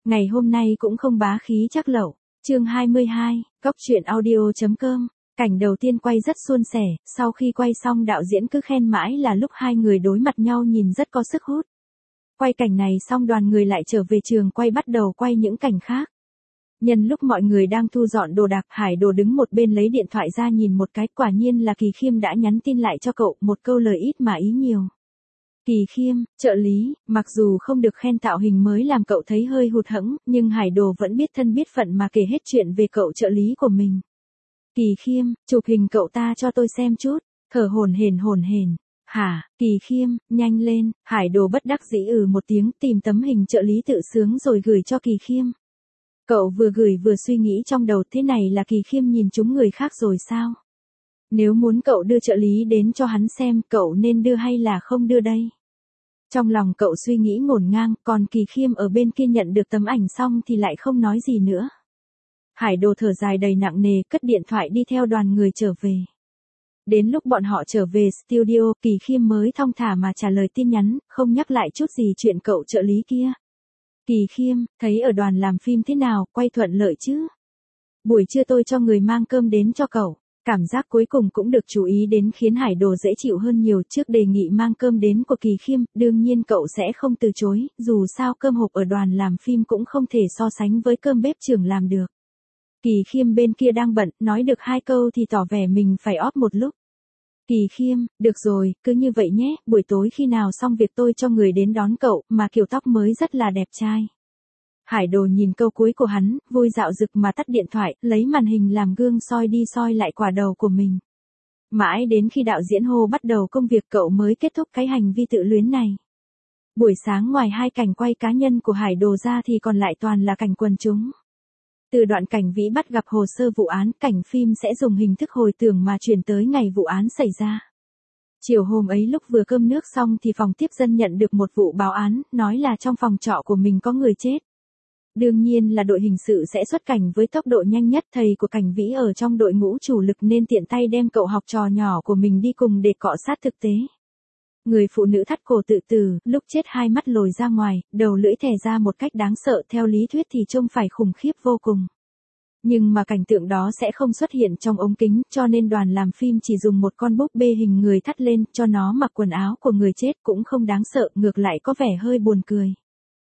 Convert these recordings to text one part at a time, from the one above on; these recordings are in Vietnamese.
Ngày hôm nay cũng không bá khí chắc lẩu. Chương 22, Cóc truyện audio.com. Cảnh đầu tiên quay rất suôn sẻ, sau khi quay xong đạo diễn cứ khen mãi là lúc hai người đối mặt nhau nhìn rất có sức hút. Quay cảnh này xong đoàn người lại trở về trường quay bắt đầu quay những cảnh khác. Nhân lúc mọi người đang thu dọn đồ đạc, Hải Đồ đứng một bên lấy điện thoại ra nhìn một cái, quả nhiên là Kỳ Khiêm đã nhắn tin lại cho cậu, một câu lời ít mà ý nhiều. Kỳ Khiêm, trợ lý, mặc dù không được khen tạo hình mới làm cậu thấy hơi hụt hẫng, nhưng Hải Đồ vẫn biết thân biết phận mà kể hết chuyện về cậu trợ lý của mình. Kỳ Khiêm, chụp hình cậu ta cho tôi xem chút, thở hổn hển. Hả, Kỳ Khiêm, nhanh lên, Hải Đồ bất đắc dĩ một tiếng tìm tấm hình trợ lý tự sướng rồi gửi cho Kỳ Khiêm. Cậu vừa gửi vừa suy nghĩ trong đầu, thế này là Kỳ Khiêm nhìn trúng người khác rồi sao? Nếu muốn cậu đưa trợ lý đến cho hắn xem, cậu nên đưa hay là không đưa đây? Trong lòng cậu suy nghĩ ngổn ngang, còn Kỳ Khiêm ở bên kia nhận được tấm ảnh xong thì lại không nói gì nữa. Hải Đồ thở dài đầy nặng nề, cất điện thoại đi theo đoàn người trở về. Đến lúc bọn họ trở về studio, Kỳ Khiêm mới thong thả mà trả lời tin nhắn, không nhắc lại chút gì chuyện cậu trợ lý kia. Kỳ Khiêm, thấy ở đoàn làm phim thế nào, quay thuận lợi chứ? Buổi trưa tôi cho người mang cơm đến cho cậu. Cảm giác cuối cùng cũng được chú ý đến khiến Hải Đồ dễ chịu hơn nhiều. Trước đề nghị mang cơm đến của Kỳ Khiêm, đương nhiên cậu sẽ không từ chối, dù sao cơm hộp ở đoàn làm phim cũng không thể so sánh với cơm bếp trưởng làm được. Kỳ Khiêm bên kia đang bận, nói được hai câu thì tỏ vẻ mình phải off một lúc. Kỳ Khiêm, được rồi, cứ như vậy nhé, buổi tối khi nào xong việc tôi cho người đến đón cậu, mà kiểu tóc mới rất là đẹp trai. Hải Đồ nhìn câu cuối của hắn, vui dạo dực mà tắt điện thoại, lấy màn hình làm gương soi đi soi lại quả đầu của mình. Mãi đến khi đạo diễn hô bắt đầu công việc cậu mới kết thúc cái hành vi tự luyến này. Buổi sáng ngoài hai cảnh quay cá nhân của Hải Đồ ra thì còn lại toàn là cảnh quần chúng. Từ đoạn cảnh Vĩ bắt gặp hồ sơ vụ án, cảnh phim sẽ dùng hình thức hồi tưởng mà chuyển tới ngày vụ án xảy ra. Chiều hôm ấy lúc vừa cơm nước xong thì phòng tiếp dân nhận được một vụ báo án, nói là trong phòng trọ của mình có người chết. Đương nhiên là đội hình sự sẽ xuất cảnh với tốc độ nhanh nhất, thầy của cảnh Vĩ ở trong đội ngũ chủ lực nên tiện tay đem cậu học trò nhỏ của mình đi cùng để cọ sát thực tế. Người phụ nữ thắt cổ tự tử, lúc chết hai mắt lồi ra ngoài, đầu lưỡi thè ra một cách đáng sợ, theo lý thuyết thì trông phải khủng khiếp vô cùng. Nhưng mà cảnh tượng đó sẽ không xuất hiện trong ống kính, cho nên đoàn làm phim chỉ dùng một con búp bê hình người thắt lên, cho nó mặc quần áo của người chết, cũng không đáng sợ, ngược lại có vẻ hơi buồn cười.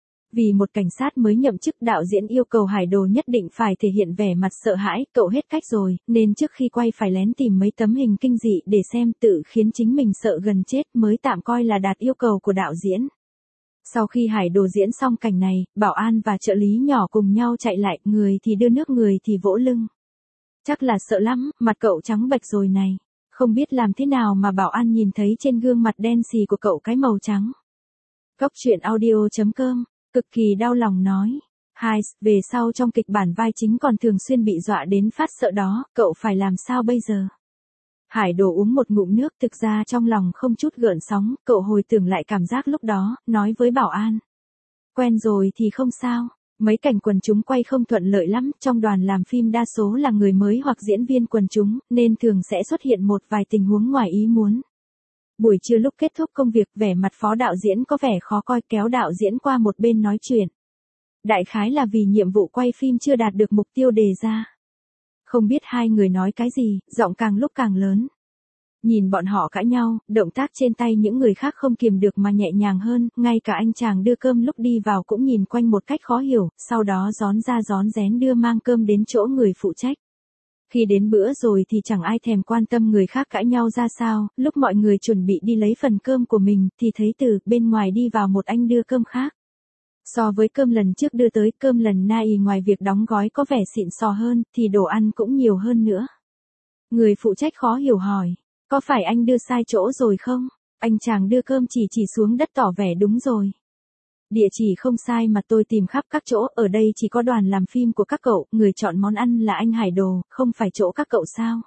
Vì một cảnh sát mới nhậm chức, đạo diễn yêu cầu Hải Đồ nhất định phải thể hiện vẻ mặt sợ hãi, cậu hết cách rồi, nên trước khi quay phải lén tìm mấy tấm hình kinh dị để xem, tự khiến chính mình sợ gần chết mới tạm coi là đạt yêu cầu của đạo diễn. Sau khi Hải Đồ diễn xong cảnh này, bảo an và trợ lý nhỏ cùng nhau chạy lại, người thì đưa nước người thì vỗ lưng. Chắc là sợ lắm, mặt cậu trắng bệch rồi này. Không biết làm thế nào mà bảo an nhìn thấy trên gương mặt đen xì của cậu cái màu trắng. Cóc truyện audio.com. Cực kỳ đau lòng nói. Hai, về sau trong kịch bản vai chính còn thường xuyên bị dọa đến phát sợ đó, cậu phải làm sao bây giờ? Hải Đồ uống một ngụm nước, thực ra trong lòng không chút gợn sóng, cậu hồi tưởng lại cảm giác lúc đó, nói với bảo an. Quen rồi thì không sao, mấy cảnh quần chúng quay không thuận lợi lắm, trong đoàn làm phim đa số là người mới hoặc diễn viên quần chúng, nên thường sẽ xuất hiện một vài tình huống ngoài ý muốn. Buổi trưa lúc kết thúc công việc, vẻ mặt phó đạo diễn có vẻ khó coi, kéo đạo diễn qua một bên nói chuyện. Đại khái là vì nhiệm vụ quay phim chưa đạt được mục tiêu đề ra. Không biết hai người nói cái gì, giọng càng lúc càng lớn. Nhìn bọn họ cãi nhau, động tác trên tay những người khác không kiềm được mà nhẹ nhàng hơn, ngay cả anh chàng đưa cơm lúc đi vào cũng nhìn quanh một cách khó hiểu, sau đó rón ra rón rén đưa mang cơm đến chỗ người phụ trách. Khi đến bữa rồi thì chẳng ai thèm quan tâm người khác cãi nhau ra sao, lúc mọi người chuẩn bị đi lấy phần cơm của mình thì thấy từ bên ngoài đi vào một anh đưa cơm khác. So với cơm lần trước đưa tới, cơm lần nay ngoài việc đóng gói có vẻ xịn sò hơn thì đồ ăn cũng nhiều hơn nữa. Người phụ trách khó hiểu hỏi, có phải anh đưa sai chỗ rồi không? Anh chàng đưa cơm chỉ xuống đất tỏ vẻ đúng rồi. Địa chỉ không sai mà tôi tìm khắp các chỗ, ở đây chỉ có đoàn làm phim của các cậu, người chọn món ăn là anh Hải Đồ, không phải chỗ các cậu sao?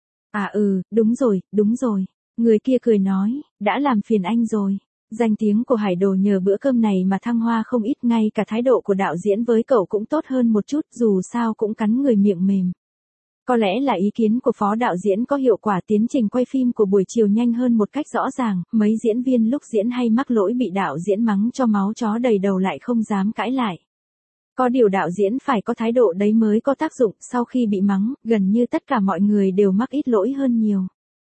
À đúng rồi. Người kia cười nói, đã làm phiền anh rồi. Danh tiếng của Hải Đồ nhờ bữa cơm này mà thăng hoa không ít, ngay cả thái độ của đạo diễn với cậu cũng tốt hơn một chút, dù sao cũng cắn người miệng mềm. Có lẽ là ý kiến của phó đạo diễn có hiệu quả, tiến trình quay phim của buổi chiều nhanh hơn một cách rõ ràng, mấy diễn viên lúc diễn hay mắc lỗi bị đạo diễn mắng cho máu chó đầy đầu lại không dám cãi lại. Có điều đạo diễn phải có thái độ đấy mới có tác dụng, sau khi bị mắng, gần như tất cả mọi người đều mắc ít lỗi hơn nhiều.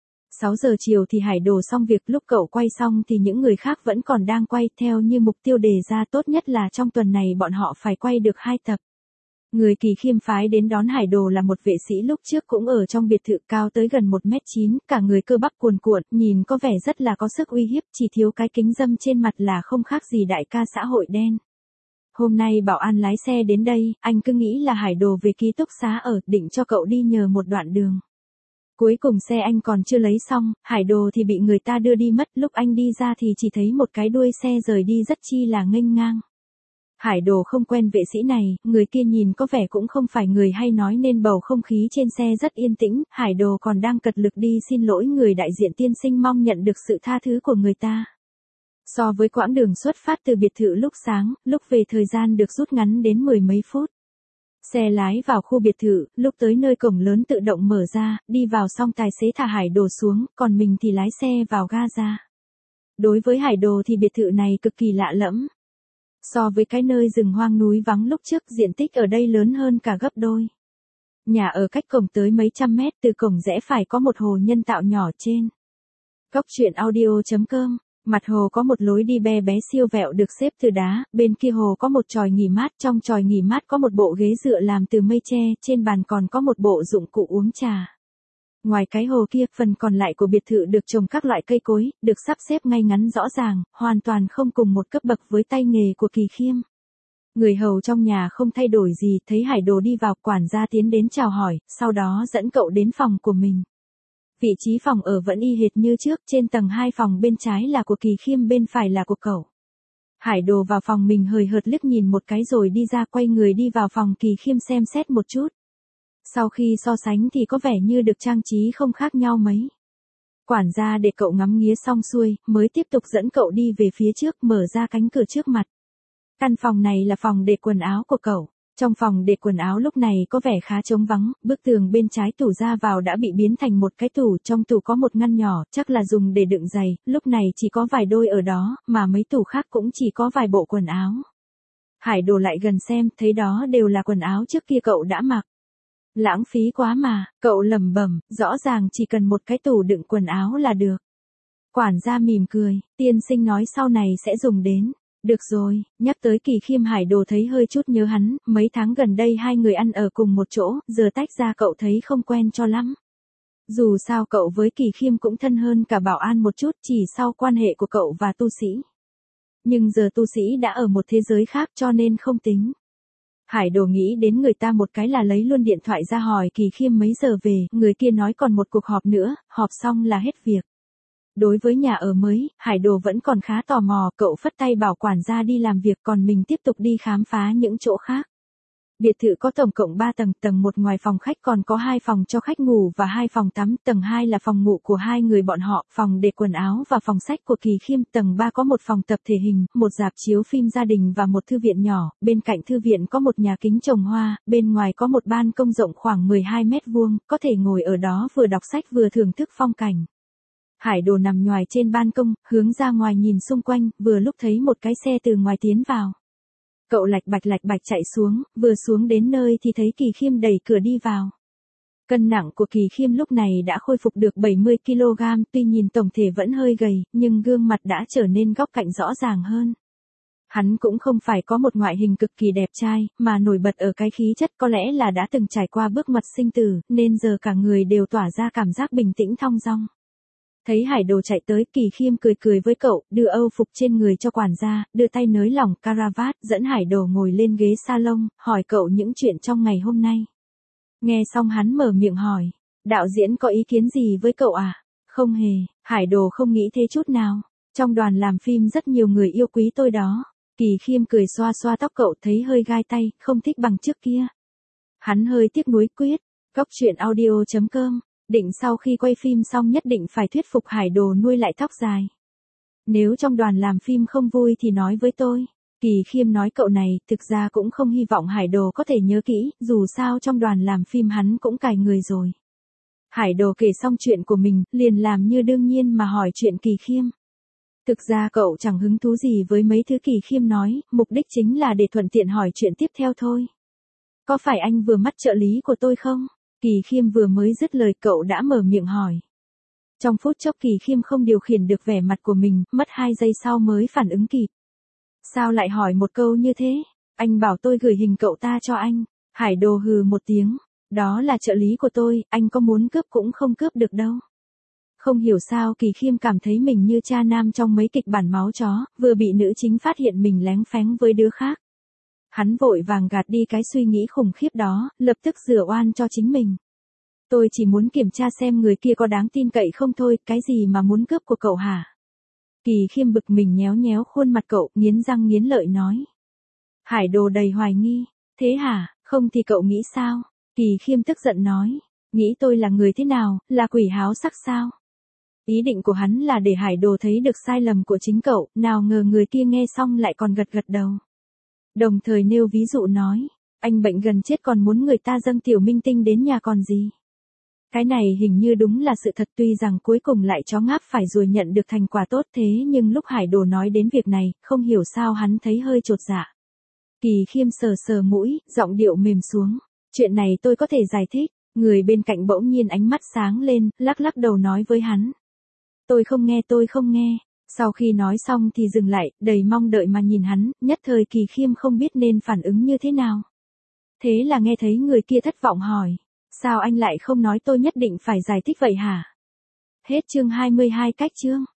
6 giờ chiều thì Hải Đồ xong việc, lúc cậu quay xong thì những người khác vẫn còn đang quay, theo như mục tiêu đề ra tốt nhất là trong tuần này bọn họ phải quay được 2 tập. Người Kỳ Khiêm phái đến đón Hải Đồ là một vệ sĩ lúc trước cũng ở trong biệt thự, cao tới gần 1m9, cả người cơ bắp cuồn cuộn, nhìn có vẻ rất là có sức uy hiếp, chỉ thiếu cái kính râm trên mặt là không khác gì đại ca xã hội đen. Hôm nay bảo an lái xe đến đây, anh cứ nghĩ là Hải Đồ về ký túc xá ở, định cho cậu đi nhờ một đoạn đường. Cuối cùng xe anh còn chưa lấy xong, Hải Đồ thì bị người ta đưa đi mất, lúc anh đi ra thì chỉ thấy một cái đuôi xe rời đi rất chi là nghênh ngang. Hải Đồ không quen vệ sĩ này, người kia nhìn có vẻ cũng không phải người hay nói nên bầu không khí trên xe rất yên tĩnh, Hải Đồ còn đang cật lực đi xin lỗi người đại diện, tiên sinh mong nhận được sự tha thứ của người ta. So với quãng đường xuất phát từ biệt thự lúc sáng, lúc về thời gian được rút ngắn đến 10 mấy phút. Xe lái vào khu biệt thự, lúc tới nơi cổng lớn tự động mở ra, đi vào xong tài xế thả Hải Đồ xuống, còn mình thì lái xe vào ga ra. Đối với Hải Đồ thì biệt thự này cực kỳ lạ lẫm. So với cái nơi rừng hoang núi vắng lúc trước, diện tích ở đây lớn hơn cả gấp đôi. Nhà ở cách cổng tới mấy trăm mét, từ cổng rẽ phải có một hồ nhân tạo nhỏ trên. Góc truyện audio.com. Mặt hồ có một lối đi bé bé siêu vẹo được xếp từ đá, bên kia hồ có một chòi nghỉ mát, trong chòi nghỉ mát có một bộ ghế dựa làm từ mây tre, trên bàn còn có một bộ dụng cụ uống trà. Ngoài cái hồ kia, phần còn lại của biệt thự được trồng các loại cây cối, được sắp xếp ngay ngắn rõ ràng, hoàn toàn không cùng một cấp bậc với tay nghề của Kỳ Khiêm. Người hầu trong nhà không thay đổi gì, thấy Hải Đồ đi vào, quản gia tiến đến chào hỏi, sau đó dẫn cậu đến phòng của mình. Vị trí phòng ở vẫn y hệt như trước, trên tầng 2 phòng bên trái là của Kỳ Khiêm, bên phải là của cậu. Hải Đồ vào phòng mình hời hợt liếc nhìn một cái rồi đi ra, quay người đi vào phòng Kỳ Khiêm xem xét một chút. Sau khi so sánh thì có vẻ như được trang trí không khác nhau mấy. Quản gia để cậu ngắm nghía xong xuôi, mới tiếp tục dẫn cậu đi về phía trước, mở ra cánh cửa trước mặt. Căn phòng này là phòng để quần áo của cậu. Trong phòng để quần áo lúc này có vẻ khá trống vắng, bức tường bên trái tủ ra vào đã bị biến thành một cái tủ, trong tủ có một ngăn nhỏ, chắc là dùng để đựng giày, lúc này chỉ có vài đôi ở đó, mà mấy tủ khác cũng chỉ có vài bộ quần áo. Hải Đồ lại gần xem, thấy đó đều là quần áo trước kia cậu đã mặc. Lãng phí quá mà, cậu lẩm bẩm, rõ ràng chỉ cần một cái tủ đựng quần áo là được. Quản gia mỉm cười, tiên sinh nói sau này sẽ dùng đến. Được rồi, nhắc tới Kỳ Khiêm, Hải Đồ thấy hơi chút nhớ hắn, mấy tháng gần đây hai người ăn ở cùng một chỗ, giờ tách ra cậu thấy không quen cho lắm. Dù sao cậu với Kỳ Khiêm cũng thân hơn cả bảo an một chút, chỉ sau quan hệ của cậu và tu sĩ. Nhưng giờ tu sĩ đã ở một thế giới khác cho nên không tính. Hải Đồ nghĩ đến người ta một cái là lấy luôn điện thoại ra hỏi Kỳ Khiêm mấy giờ về, người kia nói còn một cuộc họp nữa, họp xong là hết việc. Đối với nhà ở mới, Hải Đồ vẫn còn khá tò mò, cậu phất tay bảo quản gia đi làm việc, còn mình tiếp tục đi khám phá những chỗ khác. Biệt thự có tổng cộng 3 tầng, tầng 1 ngoài phòng khách còn có 2 phòng cho khách ngủ và 2 phòng tắm, tầng 2 là phòng ngủ của hai người bọn họ, phòng để quần áo và phòng sách của Kỳ Khiêm, tầng 3 có một phòng tập thể hình, một rạp chiếu phim gia đình và một thư viện nhỏ, bên cạnh thư viện có một nhà kính trồng hoa, bên ngoài có một ban công rộng khoảng 12 mét vuông, có thể ngồi ở đó vừa đọc sách vừa thưởng thức phong cảnh. Hải Đồ nằm nhoài trên ban công, hướng ra ngoài nhìn xung quanh, vừa lúc thấy một cái xe từ ngoài tiến vào. Cậu lạch bạch chạy xuống, vừa xuống đến nơi thì thấy Kỳ Khiêm đẩy cửa đi vào. Cân nặng của Kỳ Khiêm lúc này đã khôi phục được 70 kg, tuy nhìn tổng thể vẫn hơi gầy, nhưng gương mặt đã trở nên góc cạnh rõ ràng hơn. Hắn cũng không phải có một ngoại hình cực kỳ đẹp trai, mà nổi bật ở cái khí chất, có lẽ là đã từng trải qua bước ngoặt sinh tử, nên giờ cả người đều tỏa ra cảm giác bình tĩnh thong dong. Thấy Hải Đồ chạy tới, Kỳ Khiêm cười với cậu, đưa âu phục trên người cho quản gia, đưa tay nới lỏng caravat, dẫn Hải Đồ ngồi lên ghế salon, hỏi cậu những chuyện trong ngày hôm nay. Nghe xong hắn mở miệng hỏi, đạo diễn có ý kiến gì với cậu à? Không hề, Hải Đồ không nghĩ thế chút nào. Trong đoàn làm phim rất nhiều người yêu quý tôi đó. Kỳ Khiêm cười xoa xoa tóc cậu, thấy hơi gai tay, không thích bằng trước kia. Hắn hơi tiếc nuối quyết. Góc truyện audio.com. Định sau khi quay phim xong nhất định phải thuyết phục Hải Đồ nuôi lại tóc dài. Nếu trong đoàn làm phim không vui thì nói với tôi. Kỳ Khiêm nói cậu này thực ra cũng không hy vọng Hải Đồ có thể nhớ kỹ, dù sao trong đoàn làm phim hắn cũng cài người rồi. Hải Đồ kể xong chuyện của mình, liền làm như đương nhiên mà hỏi chuyện Kỳ Khiêm. Thực ra cậu chẳng hứng thú gì với mấy thứ Kỳ Khiêm nói, mục đích chính là để thuận tiện hỏi chuyện tiếp theo thôi. Có phải anh vừa mắt trợ lý của tôi không? Kỳ Khiêm vừa mới dứt lời cậu đã mở miệng hỏi. Trong phút chốc Kỳ Khiêm không điều khiển được vẻ mặt của mình, mất 2 giây sau mới phản ứng kịp. Sao lại hỏi một câu như thế? Anh bảo tôi gửi hình cậu ta cho anh. Hải Đồ hừ một tiếng. Đó là trợ lý của tôi, anh có muốn cướp cũng không cướp được đâu. Không hiểu sao Kỳ Khiêm cảm thấy mình như cha nam trong mấy kịch bản máu chó, vừa bị nữ chính phát hiện mình lén phén với đứa khác. Hắn vội vàng gạt đi cái suy nghĩ khủng khiếp đó, lập tức rửa oan cho chính mình. Tôi chỉ muốn kiểm tra xem người kia có đáng tin cậy không thôi, cái gì mà muốn cướp của cậu hả? Kỳ Khiêm bực mình nhéo nhéo khuôn mặt cậu, nghiến răng nghiến lợi nói. Hải Đồ đầy hoài nghi. Thế hả, không thì cậu nghĩ sao? Kỳ Khiêm tức giận nói. Nghĩ tôi là người thế nào, là quỷ háo sắc sao? Ý định của hắn là để Hải Đồ thấy được sai lầm của chính cậu, nào ngờ người kia nghe xong lại còn gật gật đầu. Đồng thời nêu ví dụ nói, anh bệnh gần chết còn muốn người ta dâng tiểu minh tinh đến nhà còn gì. Cái này hình như đúng là sự thật, tuy rằng cuối cùng lại chó ngáp phải rồi nhận được thành quả tốt, thế nhưng lúc Hải Đồ nói đến việc này, không hiểu sao hắn thấy hơi chột dạ. Kỳ Khiêm sờ sờ mũi, giọng điệu mềm xuống. Chuyện này tôi có thể giải thích. Người bên cạnh bỗng nhiên ánh mắt sáng lên, lắc lắc đầu nói với hắn. Tôi không nghe. Sau khi nói xong thì dừng lại, đầy mong đợi mà nhìn hắn, nhất thời Kỳ Khiêm không biết nên phản ứng như thế nào. Thế là nghe thấy người kia thất vọng hỏi. Sao anh lại không nói, tôi nhất định phải giải thích vậy hả? Hết chương 22 cách chương.